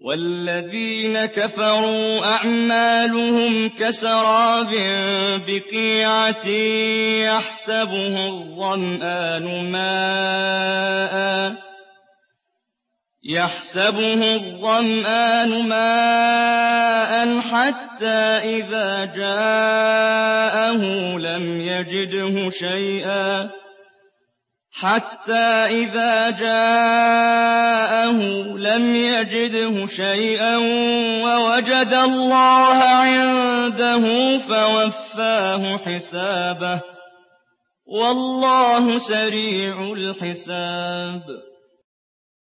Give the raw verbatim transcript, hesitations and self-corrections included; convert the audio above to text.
وَالَّذِينَ كَفَرُوا أَعْمَالُهُمْ كَسَرَابٍ بِقِيعَةٍ يَحْسَبُهُ الظَّمْآنُ مَاءً يَحْسَبُهُ الظَّمْآنُ مَاءً حَتَّىٰ إِذَا جَاءَهُ لَمْ يَجِدْهُ شَيْئًا حَتَّىٰ إِذَا جَاءَهُ لَمْ يَجِدْهُ شَيْئًا وَوَجَدَ اللَّهَ عِندَهُ فَوَفَّاهُ حِسَابَهُ ۗ وَاللَّهُ سَرِيعُ الْحِسَابِ